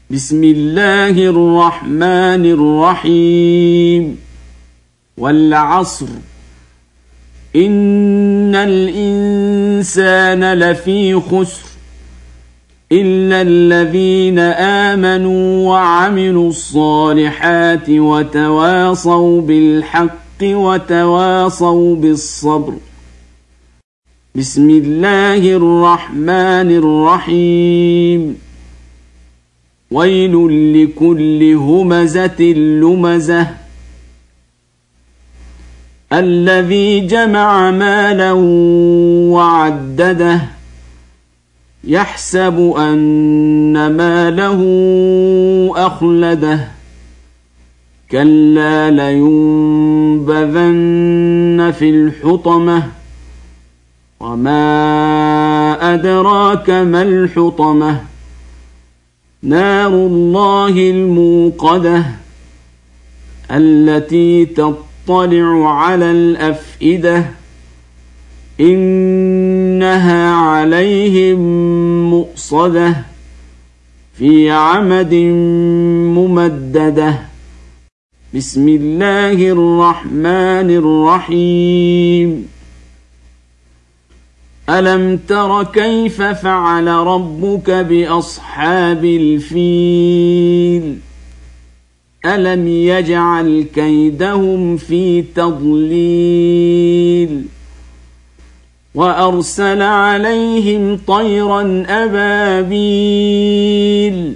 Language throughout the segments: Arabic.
بسم الله الرحمن الرحيم والعصر إن الإنسان لفي خسر إلا الذين آمنوا وعملوا الصالحات وتواصوا بالحق وتواصوا بالصبر. بسم الله الرحمن الرحيم ويل لكل همزة لمزة الذي جمع مالا وعدده يحسب أن ماله أخلده كلا لينبذن في الحطمة وما أدراك ما الحطمة نار الله الموقدة التي تطلع على الأفئدة إنها عليهم مؤصدة في عمد ممددة. بسم الله الرحمن الرحيم ألم تر كيف فعل ربك بأصحاب الفيل ألم يجعل كيدهم في تضليل وأرسل عليهم طيرا أبابيل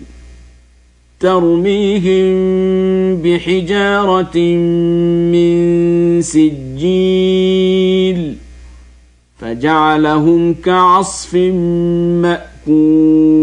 ترميهم بحجارة من سجيل فجعلهم كعصف مأكول.